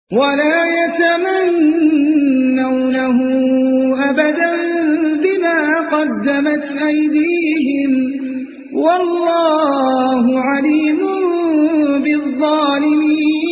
वला यतमन्नौनहु अबदन बिमा क़द्दमत ऐदीहिम वल्लाहु अलीमुन बिज़्ज़ालिमीन।